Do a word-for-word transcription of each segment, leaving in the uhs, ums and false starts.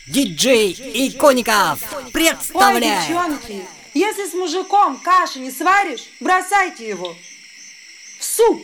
Диджей Икоников представляет! Ой, девчонки, если с мужиком каши не сваришь, бросайте его в суп.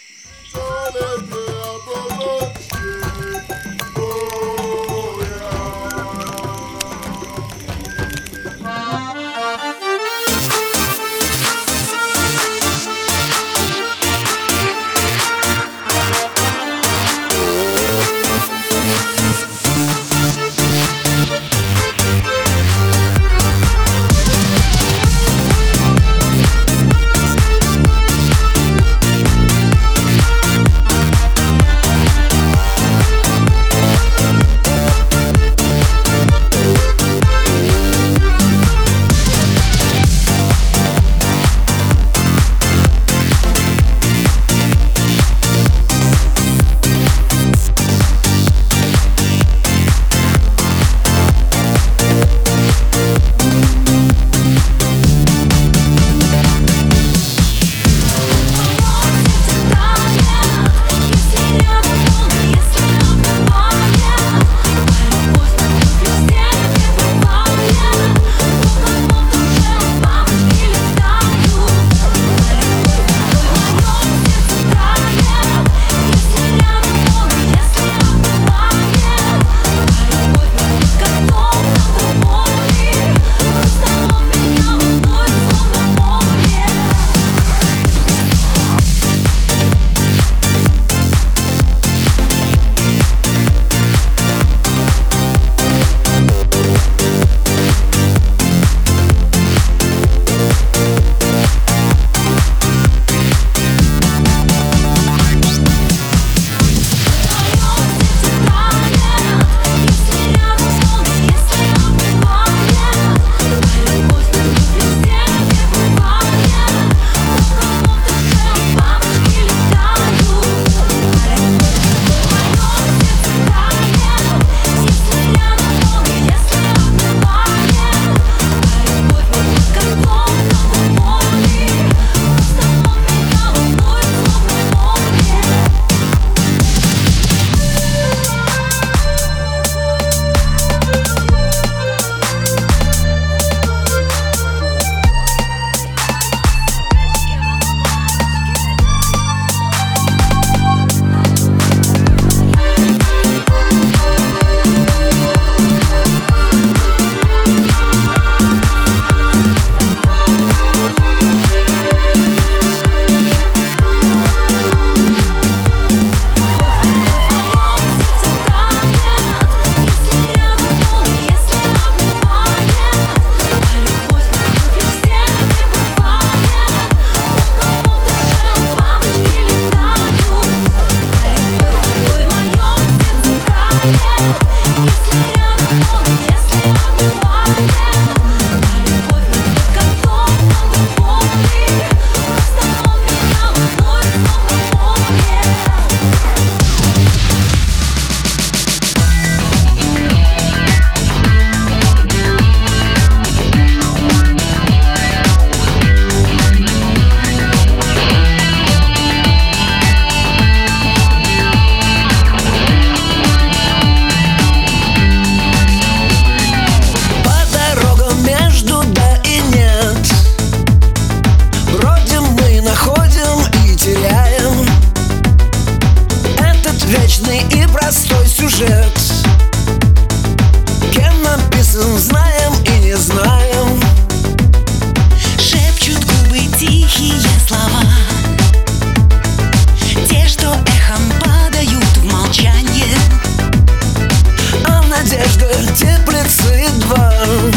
И простой сюжет, кем написан, знаем и не знаем. Шепчут губы тихие слова, те, что эхом падают в молчанье. А надежда теплится едва,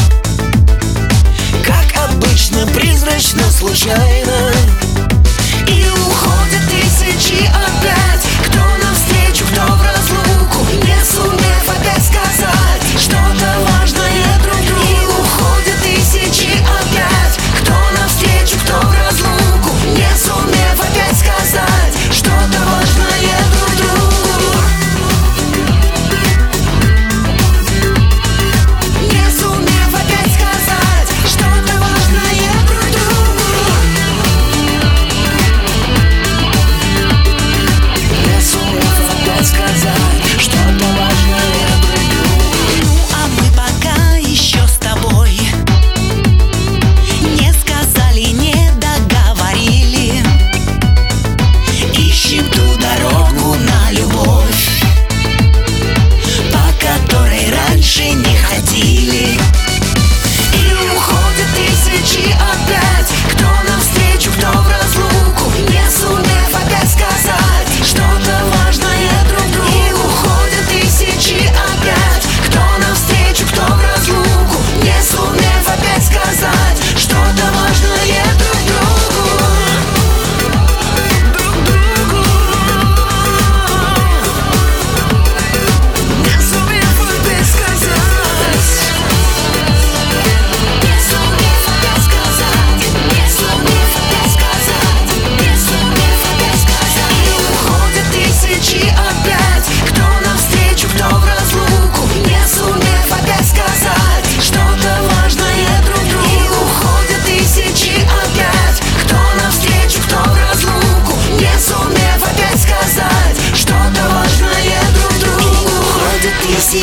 как обычно, призрачно, случайно. И уходят тысячи опять, кто навстречу, кто в разлуку, не сумев опять сказать что-то важное друг другу. И уходят тысячи опять, кто навстречу, кто в разлуку, не сумев опять сказать что-то важное друг другу. Не сумев опять сказать что-то важное друг другу.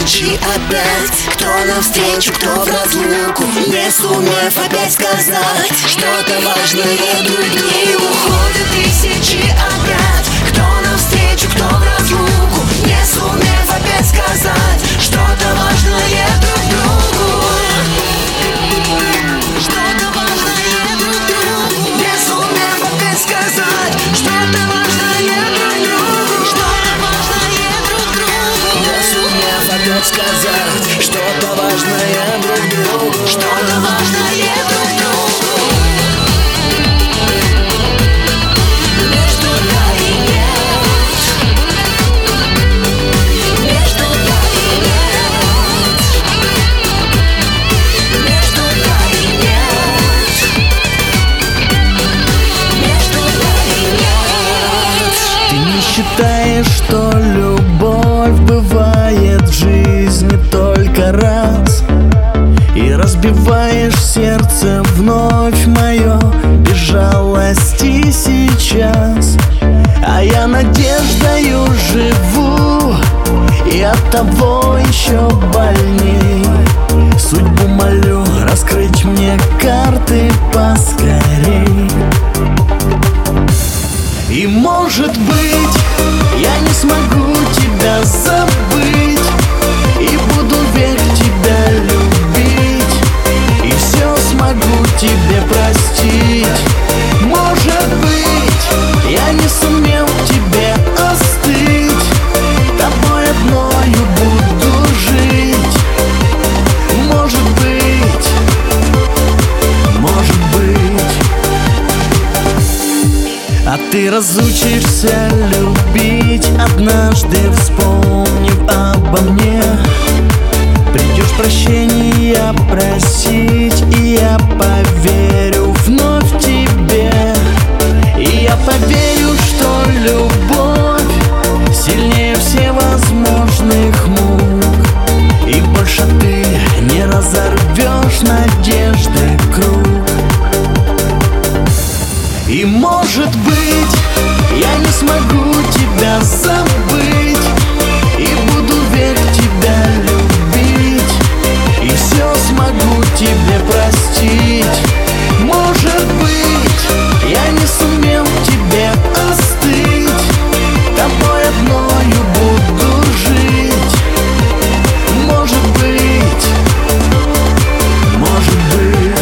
тысячи опять. Кто навстречу, кто в разлуку, не сумев опять сказать что-то важное друг другу. И уходят тысячи опять. Кто навстречу, кто в разлуку, не сумев опять сказать что-то важное друг другу. Что-то важное друг другу, не сумев опять сказать что-то важное друг другу. Что-то важное друг другу, Не сумев опять сказать что-то важное друг другу. что-то важное друг другу. Между да и нет, между да и нет, между да и нет, между да и нет. Ты не считаешь, что любовь бывает в жизни только раз, и разбиваешь сердце вновь мое без жалости сейчас. А я надеждою живу, и от того еще больней. Судьбу молю раскрыть мне карты поскорей. И может быть, я не смогу тебя забыть, и буду век тебя любить, и все смогу тебе простить. Может быть, я не сумел тебе остыть, тобой одною буду жить. Может быть, может быть. А ты разучишься любить, однажды вспомнив обо мне. Придешь прощения просить, и я поверю вновь тебе. И я поверю, что любовь сильнее всевозможных мук, и больше ты не разорвешь надежды круг. И может быть, я не смогу тебя забыть, и буду век тебя любить, и все смогу тебе простить. Может быть, я не сумел тебе остыть, тобой одною буду жить. Может быть, может быть.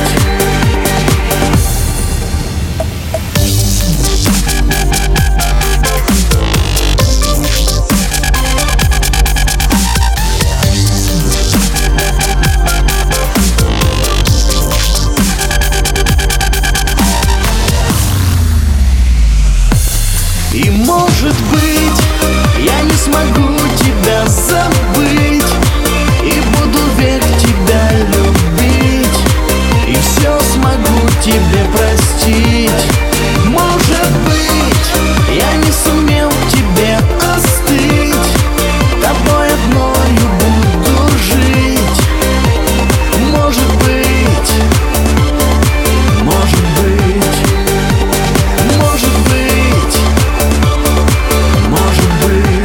И может быть, я не смогу тебя забыть, и буду век тебя любить, и все смогу тебе простить. Может быть, я не сумел тебе остыть, тобой одною буду жить. Может быть, может быть, может быть, может быть.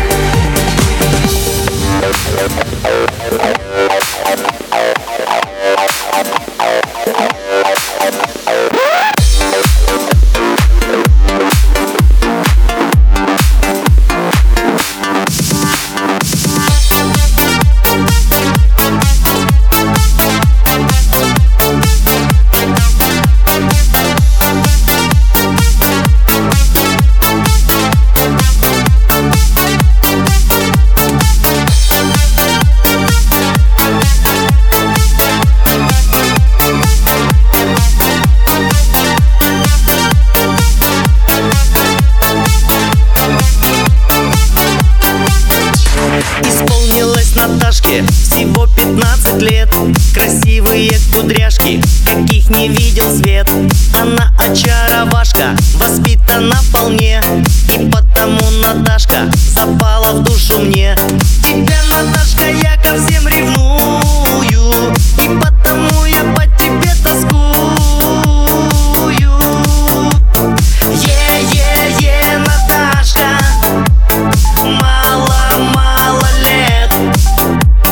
Наташке всего пятнадцать лет. Красивые кудряшки, каких не видел свет. Она очаровашка, воспитана вполне, и потому Наташка запала в душу мне. Тебя, Наташка, я ко всем ревную, и потому я по тебе тоскую. Е-е-е, Наташка, мало-мало лет.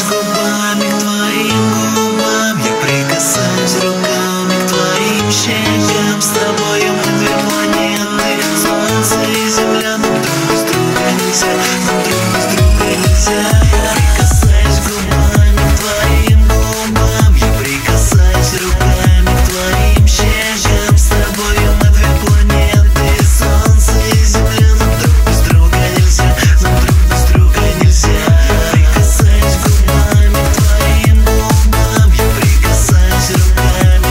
прикасаюсь губами к твоим губам, я прикасаюсь руками к твоим щекам. С тобою мы две планеты, солнце и земля, нам друг без друга нельзя, нам друг без друга нельзя. Я прикасаюсь губами к твоим губам, я прикасаюсь руками к твоим щекам. С тобою мы две планеты, солнце и земля, нам друг без друга нельзя, нам друг без друга нельзя. Прикасаюсь губами к твоим губам, я прикасаюсь руками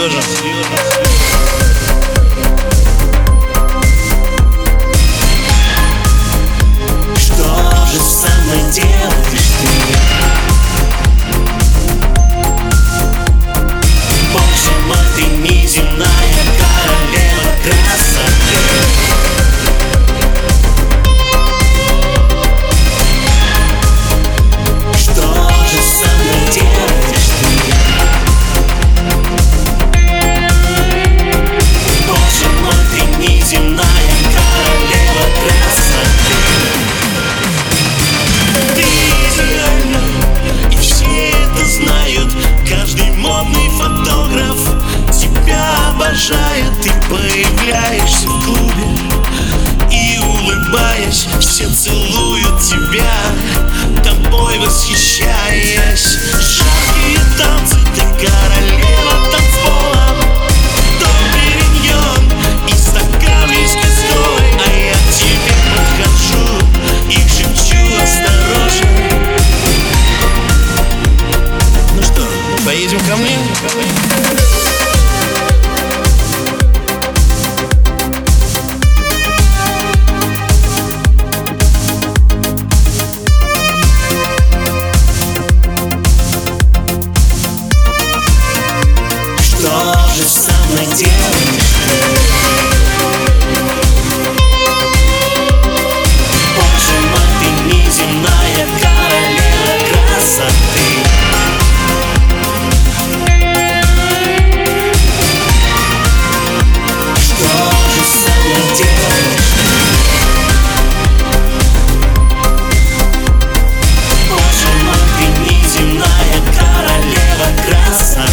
серьезно. Что же со мной делаешь ты? Боже мой, ты неземная королева красоты. Что же со мной делаешь ты? Боже мой, ты неземная королева красоты. Ты идеальна, и все это знают. Каждый модный фотограф тебя обожает. Ты появляешься в клубе и, улыбаясь, все целуют тебя, тобой восхищаясь. Жаркие танцы, ты королева танцпола. Дом Периньон и стакан виски стой. А я к тебе подхожу и шепчу осторожно. Ну что, поедем ко мне? Что же со мной делаешь ты? Боже мой, ты неземная королева красоты. Что же со мной делаешь ты? Боже мой, ты неземная королева красоты.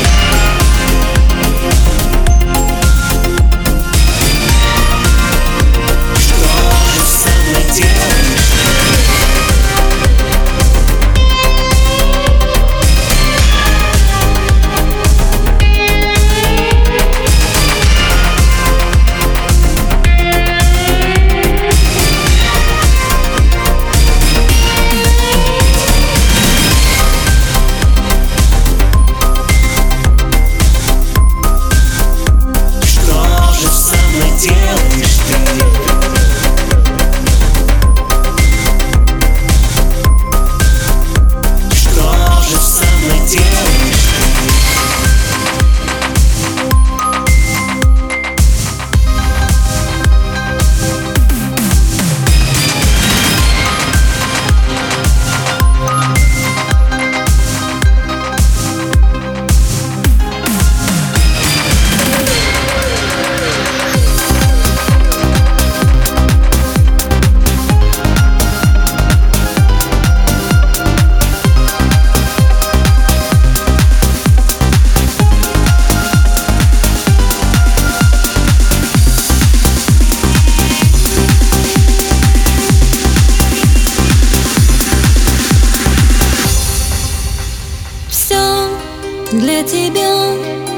Для тебя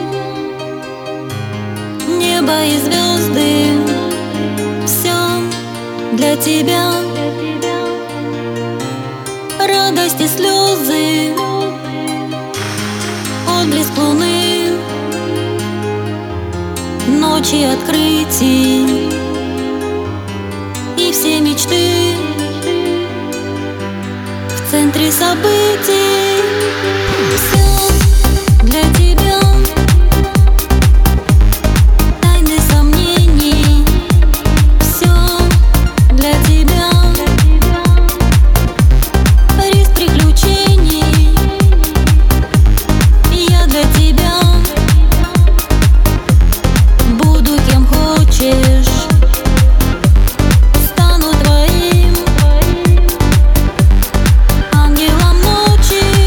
небо и звезды, все для тебя, радость и слезы, отблеск луны, ночи открытий и все мечты в центре событий. Все для тебя, тайны сомнений, все для тебя, риск приключений. Я для тебя буду кем хочешь, стану твоим ангелом ночи.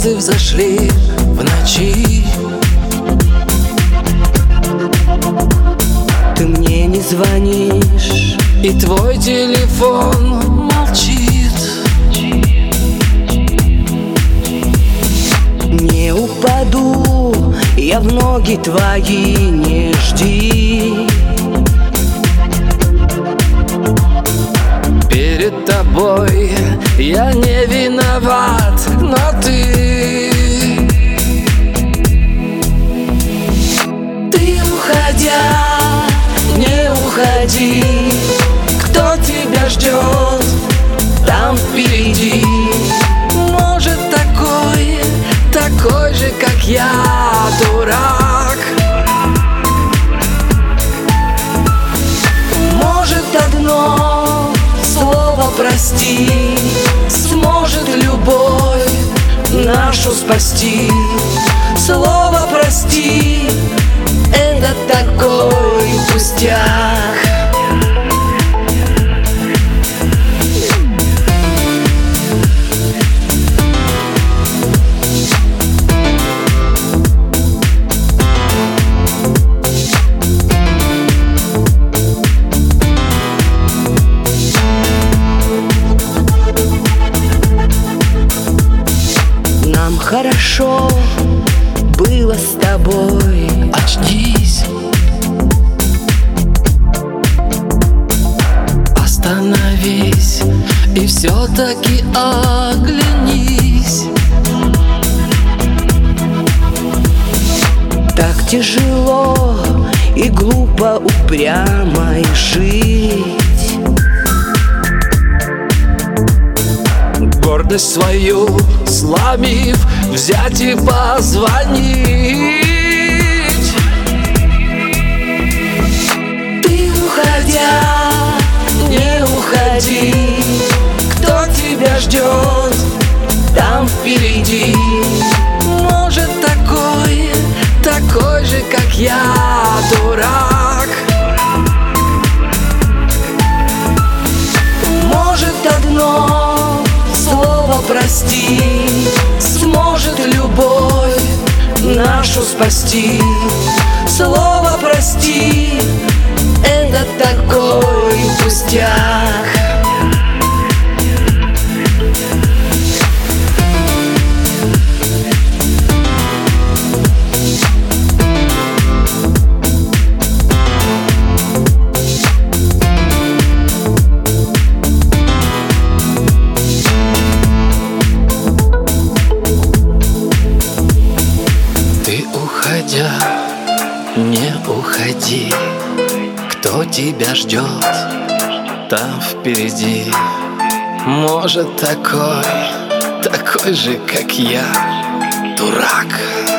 Звезды взошли в ночи. Ты мне не звонишь, и твой телефон молчит. Не упаду я в ноги твои, не жди. Перед тобой я не виноват, но ты Ты, уходя, не уходи. Кто тебя ждет там впереди? может такой, такой же, как я, дурак. Может одно слово прости сможет любовь нашу спасти. Слово прости — это такой пустяк. Нам хорошо было с тобой. Очнись, остановись и все-таки оглянись. Так тяжело и глупо, упрямо и жить. Гордость свою сломив, взять и позвонить. Ты, уходя, не уходи. Кто тебя ждет там впереди? Может такой, такой же, как я, дурак. Может одно слово прости сможет любовь нашу спасти. Слово прости — это такой пустяк. Ты, уходя, не уходи. Кто тебя ждет там впереди? Может такой, такой же, как я, дурак.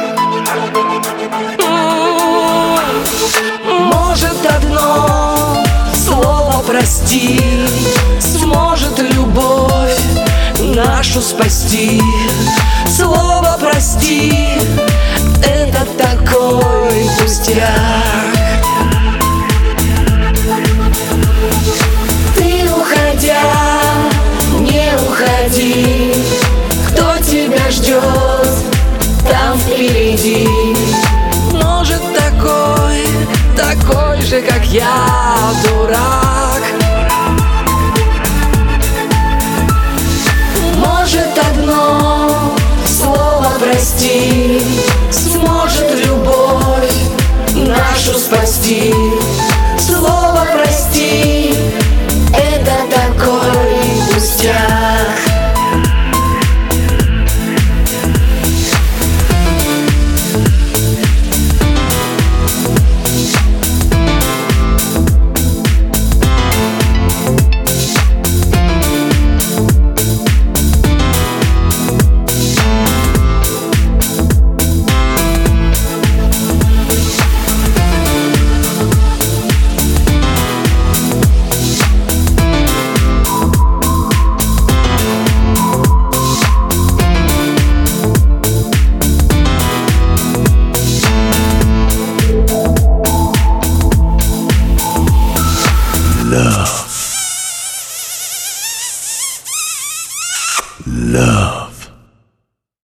Может одно слово прости сможет любовь нашу спасти. Слово прости — это такой пустяк. Ты, уходя, не уходи. Кто тебя ждет там впереди? Может такой, такой же, как я, дурак.